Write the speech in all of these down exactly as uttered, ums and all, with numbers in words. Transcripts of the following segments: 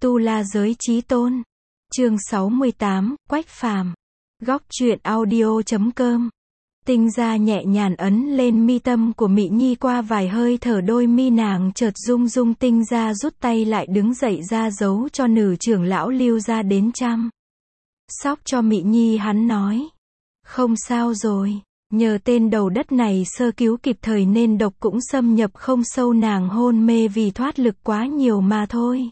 Tu La Giới Chí Tôn. Chương sáu mươi tám, Quách Phàm. Góc truyện audio chấm com. Tinh Gia nhẹ nhàng ấn lên mi tâm của Mị Nhi, qua vài hơi thở đôi mi nàng chợt rung rung. Tinh Gia rút tay lại đứng dậy ra dấu cho nữ trưởng lão Lưu gia đến chăm sóc cho Mị Nhi. Hắn nói, không sao rồi, nhờ tên đầu đất này sơ cứu kịp thời nên độc cũng xâm nhập không sâu, nàng hôn mê vì thoát lực quá nhiều mà thôi.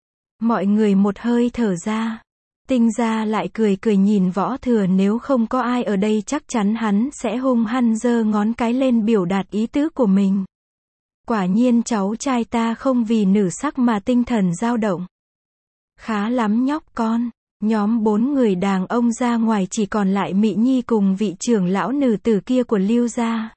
Mọi người một hơi thở ra. Tinh Gia lại cười cười nhìn Võ Thừa, nếu không có ai ở đây chắc chắn hắn sẽ hung hăng giơ ngón cái lên biểu đạt ý tứ của mình. Quả nhiên cháu trai ta không vì nữ sắc mà tinh thần dao động. Khá lắm nhóc con. Nhóm bốn người đàn ông ra ngoài, chỉ còn lại Mị Nhi cùng vị trưởng lão nữ tử kia của Lưu gia.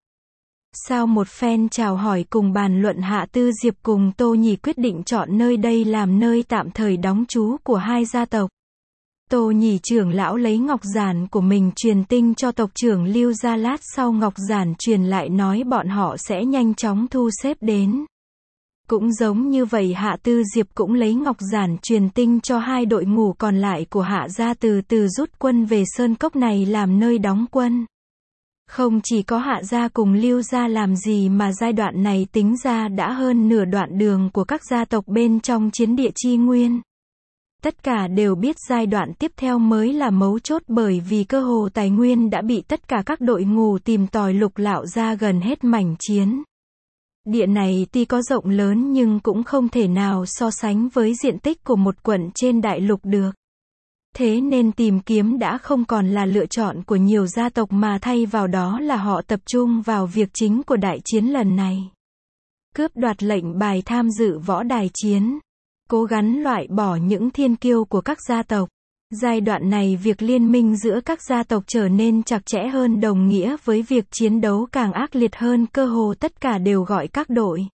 Sau một phen chào hỏi cùng bàn luận, Hạ Tư Diệp cùng Tô Nhị quyết định chọn nơi đây làm nơi tạm thời đóng trú của hai gia tộc. Tô Nhị trưởng lão lấy ngọc giản của mình truyền tin cho tộc trưởng Lưu gia, lát sau ngọc giản truyền lại nói bọn họ sẽ nhanh chóng thu xếp đến. Cũng giống như vậy, Hạ Tư Diệp cũng lấy ngọc giản truyền tin cho hai đội ngũ còn lại của Hạ gia từ từ rút quân về sơn cốc này làm nơi đóng quân. Không chỉ có Hạ gia cùng Lưu gia làm gì mà giai đoạn này tính ra đã hơn nửa đoạn đường của các gia tộc bên trong chiến địa Chi Nguyên. Tất cả đều biết giai đoạn tiếp theo mới là mấu chốt, bởi vì cơ hồ tài nguyên đã bị tất cả các đội ngũ tìm tòi lục lạo ra gần hết mảnh chiến địa này. Tuy có rộng lớn nhưng cũng không thể nào so sánh với diện tích của một quận trên đại lục được. Thế nên tìm kiếm đã không còn là lựa chọn của nhiều gia tộc, mà thay vào đó là họ tập trung vào việc chính của đại chiến lần này. Cướp đoạt lệnh bài tham dự võ đài chiến. Cố gắng loại bỏ những thiên kiêu của các gia tộc. Giai đoạn này việc liên minh giữa các gia tộc trở nên chặt chẽ hơn, đồng nghĩa với việc chiến đấu càng ác liệt hơn. Cơ hồ tất cả đều gọi các đội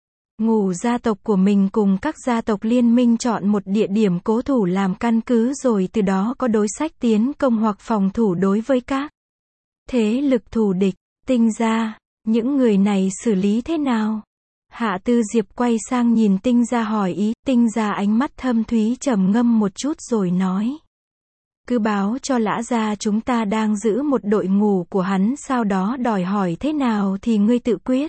ngũ gia tộc của mình cùng các gia tộc liên minh chọn một địa điểm cố thủ làm căn cứ, rồi từ đó có đối sách tiến công hoặc phòng thủ đối với các thế lực thù địch. Tinh Gia, những người này xử lý thế nào? Hạ Tư Diệp quay sang nhìn Tinh Gia hỏi ý. Tinh Gia ánh mắt thâm thúy trầm ngâm một chút rồi nói, cứ báo cho Lã gia chúng ta đang giữ một đội ngũ của hắn, sau đó đòi hỏi thế nào thì ngươi tự quyết.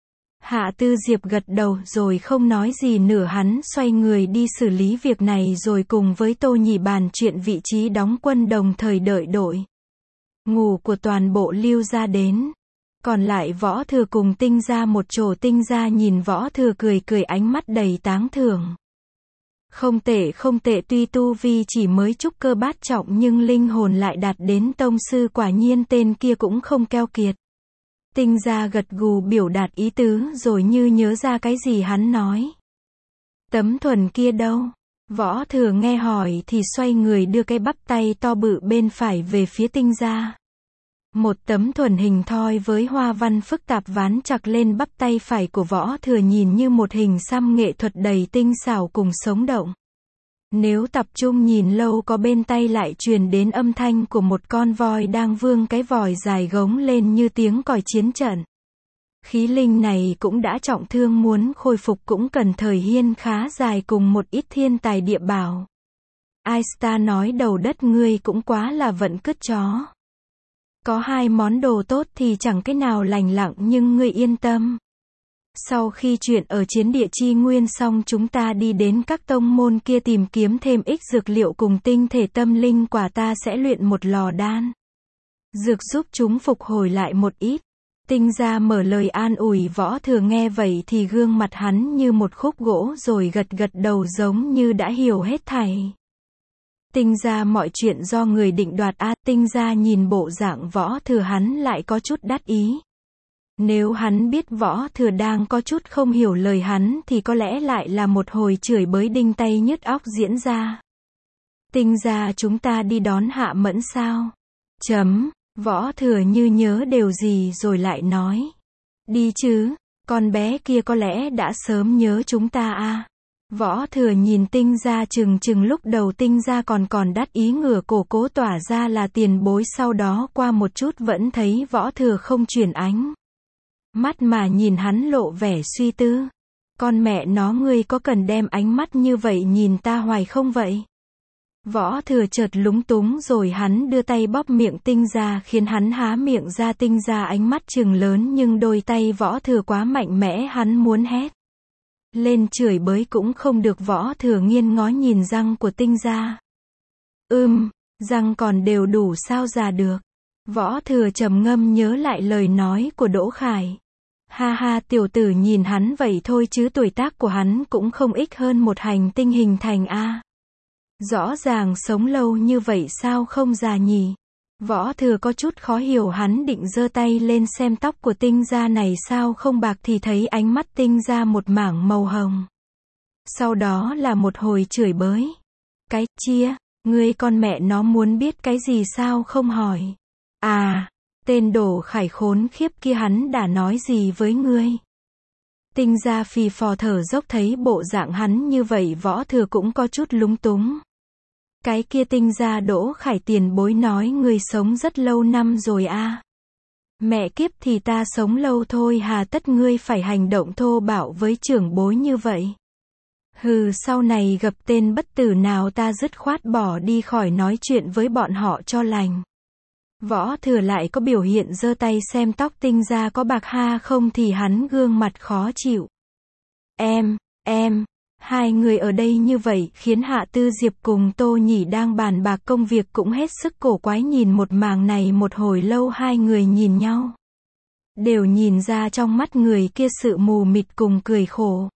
Hạ Tư Diệp gật đầu rồi không nói gì nữa. Hắn xoay người đi xử lý việc này rồi cùng với Tô Nhị bàn chuyện vị trí đóng quân, đồng thời đợi đội ngũ của toàn bộ Lưu gia đến. Còn lại Võ Thừa cùng Tinh Gia một chỗ. Tinh Gia nhìn Võ Thừa cười cười, ánh mắt đầy tán thưởng. Không tệ không tệ, tuy tu vi chỉ mới trúc cơ bát trọng nhưng linh hồn lại đạt đến tông sư, quả nhiên tên kia cũng không keo kiệt. Tinh Gia gật gù biểu đạt ý tứ rồi như nhớ ra cái gì hắn nói, Tấm thuần kia đâu? Võ Thừa nghe hỏi thì xoay người đưa cái bắp tay to bự bên phải về phía Tinh Gia. Một tấm thuần hình thoi với hoa văn phức tạp ván chặt lên bắp tay phải của Võ Thừa, nhìn như một hình xăm nghệ thuật đầy tinh xảo cùng sống động. Nếu tập trung nhìn lâu, có bên tay lại truyền đến âm thanh của một con voi đang vươn cái vòi dài gống lên như tiếng còi chiến trận. Khí linh này cũng đã trọng thương, muốn khôi phục cũng cần thời hiên khá dài cùng một ít thiên tài địa bảo. Aista nói, đầu đất ngươi cũng quá là vận cứt chó. Có hai món đồ tốt thì chẳng cái nào lành lặng, nhưng ngươi yên tâm. Sau khi chuyện ở chiến địa Chi Nguyên xong, chúng ta đi đến các tông môn kia tìm kiếm thêm ít dược liệu cùng tinh thể tâm linh quả, ta sẽ luyện một lò đan dược giúp chúng phục hồi lại một ít. Tinh Gia mở lời an ủi. Võ Thừa nghe vậy thì gương mặt hắn như một khúc gỗ rồi gật gật đầu giống như đã hiểu hết thảy. Tinh Gia mọi chuyện do người định đoạt a. À, Tinh Gia nhìn bộ dạng Võ Thừa hắn lại có chút đắc ý. Nếu hắn biết Võ Thừa đang có chút không hiểu lời hắn thì có lẽ lại là một hồi chửi bới đinh tay nhức óc diễn ra. Tinh Gia, chúng ta đi đón Hạ Mẫn sao? Chấm. Võ Thừa như nhớ điều gì rồi lại nói, đi chứ, con bé kia có lẽ đã sớm nhớ chúng ta a. À. Võ Thừa nhìn Tinh Gia chừng chừng, lúc đầu Tinh Gia còn còn đắc ý ngửa cổ cố tỏa ra là tiền bối, sau đó qua một chút vẫn thấy Võ Thừa không chuyển ánh mắt mà nhìn hắn lộ vẻ suy tư. Con mẹ nó ngươi có cần đem ánh mắt như vậy nhìn ta hoài không vậy? Võ Thừa chợt lúng túng rồi hắn đưa tay bóp miệng Tinh Gia khiến hắn há miệng ra. Tinh Gia ánh mắt trừng lớn nhưng đôi tay Võ Thừa quá mạnh mẽ, hắn muốn hét lên chửi bới cũng không được. Võ Thừa nghiêng ngó nhìn răng của Tinh Gia. Ưm, răng còn đều đủ sao già được. Võ Thừa trầm ngâm nhớ lại lời nói của Đỗ Khải. Ha ha, tiểu tử nhìn hắn vậy thôi chứ tuổi tác của hắn cũng không ít hơn một hành tinh hình thành a. Rõ ràng sống lâu như vậy sao không già nhỉ? Võ Thừa có chút khó hiểu, hắn định giơ tay lên xem tóc của Tinh Gia này sao không bạc thì thấy ánh mắt Tinh Gia một mảng màu hồng. Sau đó là một hồi chửi bới. Cái chia, ngươi con mẹ nó muốn biết cái gì sao không hỏi? À, tên Đỗ Khải khốn khiếp kia hắn đã nói gì với ngươi? Tinh Gia phì phò thở dốc, thấy bộ dạng hắn như vậy Võ Thừa cũng có chút lúng túng. Cái kia Tinh Gia Đỗ Khải tiền bối nói ngươi sống rất lâu năm rồi a. À. Mẹ kiếp, thì ta sống lâu thôi hà tất ngươi phải hành động thô bạo với trưởng bối như vậy? Hừ, sau này gặp tên bất tử nào ta dứt khoát bỏ đi khỏi nói chuyện với bọn họ cho lành. Võ Thừa lại có biểu hiện giơ tay xem tóc Tinh Gia có bạc ha không thì hắn gương mặt khó chịu. Em, em, hai người ở đây như vậy khiến Hạ Tư Diệp cùng Tô Nhĩ đang bàn bạc công việc cũng hết sức cổ quái nhìn một màn này một hồi lâu. Hai người nhìn nhau, đều nhìn ra trong mắt người kia sự mù mịt cùng cười khổ.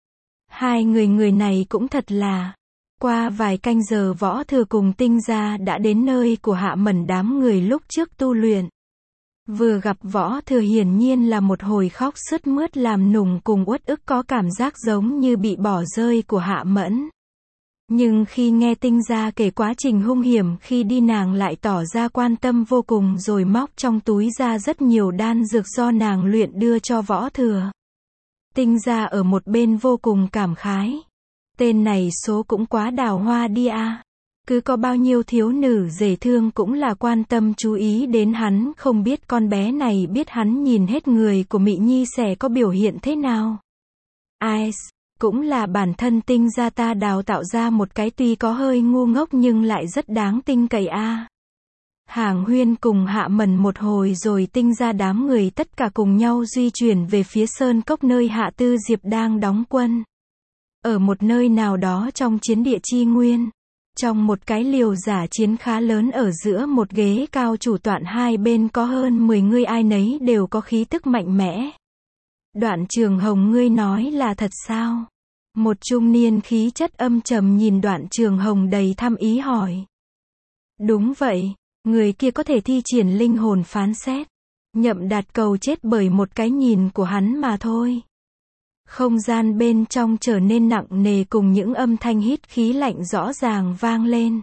Hai người người này cũng thật là. Qua vài canh giờ Võ Thừa cùng Tinh Gia đã đến nơi của Hạ Mẫn đám người lúc trước tu luyện. Vừa gặp Võ Thừa hiển nhiên là một hồi khóc sướt mướt làm nùng cùng uất ức, có cảm giác giống như bị bỏ rơi của Hạ Mẫn. Nhưng khi nghe Tinh Gia kể quá trình hung hiểm khi đi nàng lại tỏ ra quan tâm vô cùng rồi móc trong túi ra rất nhiều đan dược do nàng luyện đưa cho Võ Thừa. Tinh Gia ở một bên vô cùng cảm khái. Tên này số cũng quá đào hoa đi a. À. Cứ có bao nhiêu thiếu nữ dễ thương cũng là quan tâm chú ý đến hắn, không biết con bé này biết hắn nhìn hết người của Mị Nhi sẽ có biểu hiện thế nào. Ai, cũng là bản thân Tinh Gia ta đào tạo ra một cái tuy có hơi ngu ngốc nhưng lại rất đáng tin cậy a. À. Hàng Huyên cùng Hạ Mẫn một hồi rồi Tinh Gia đám người tất cả cùng nhau di chuyển về phía sơn cốc nơi Hạ Tư Diệp đang đóng quân. Ở một nơi nào đó trong chiến địa chi nguyên, trong một cái liều giả chiến khá lớn ở giữa một ghế cao chủ tọa, hai bên có hơn mười người, ai nấy đều có khí tức mạnh mẽ. Đoạn Trường Hồng, ngươi nói là thật sao? Một trung niên khí chất âm trầm nhìn Đoạn Trường Hồng đầy thăm ý hỏi. Đúng vậy, người kia có thể thi triển linh hồn phán xét. Nhậm Đạt cầu chết bởi một cái nhìn của hắn mà thôi. Không gian bên trong trở nên nặng nề cùng những âm thanh hít khí lạnh rõ ràng vang lên.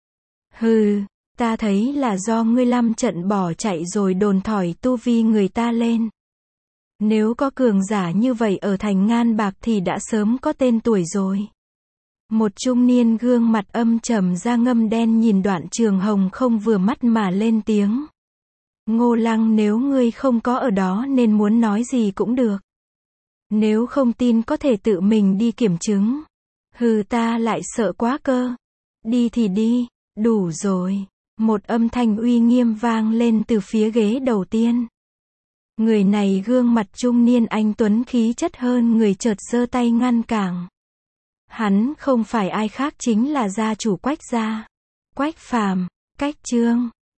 Hừ, ta thấy là do ngươi lâm trận bỏ chạy rồi đồn thổi tu vi người ta lên. Nếu có cường giả như vậy ở thành Ngan Bạc thì đã sớm có tên tuổi rồi. Một trung niên gương mặt âm trầm da ngâm đen nhìn Đoạn Trường Hồng không vừa mắt mà lên tiếng. Ngô Lăng, nếu ngươi không có ở đó nên muốn nói gì cũng được. Nếu không tin có thể tự mình đi kiểm chứng. Hừ, ta lại sợ quá cơ. Đi thì đi, đủ rồi. Một âm thanh uy nghiêm vang lên từ phía ghế đầu tiên. Người này gương mặt trung niên anh tuấn khí chất hơn người chợt giơ tay ngăn cản. Hắn không phải ai khác chính là gia chủ Quách gia. Quách Phàm. Cách chương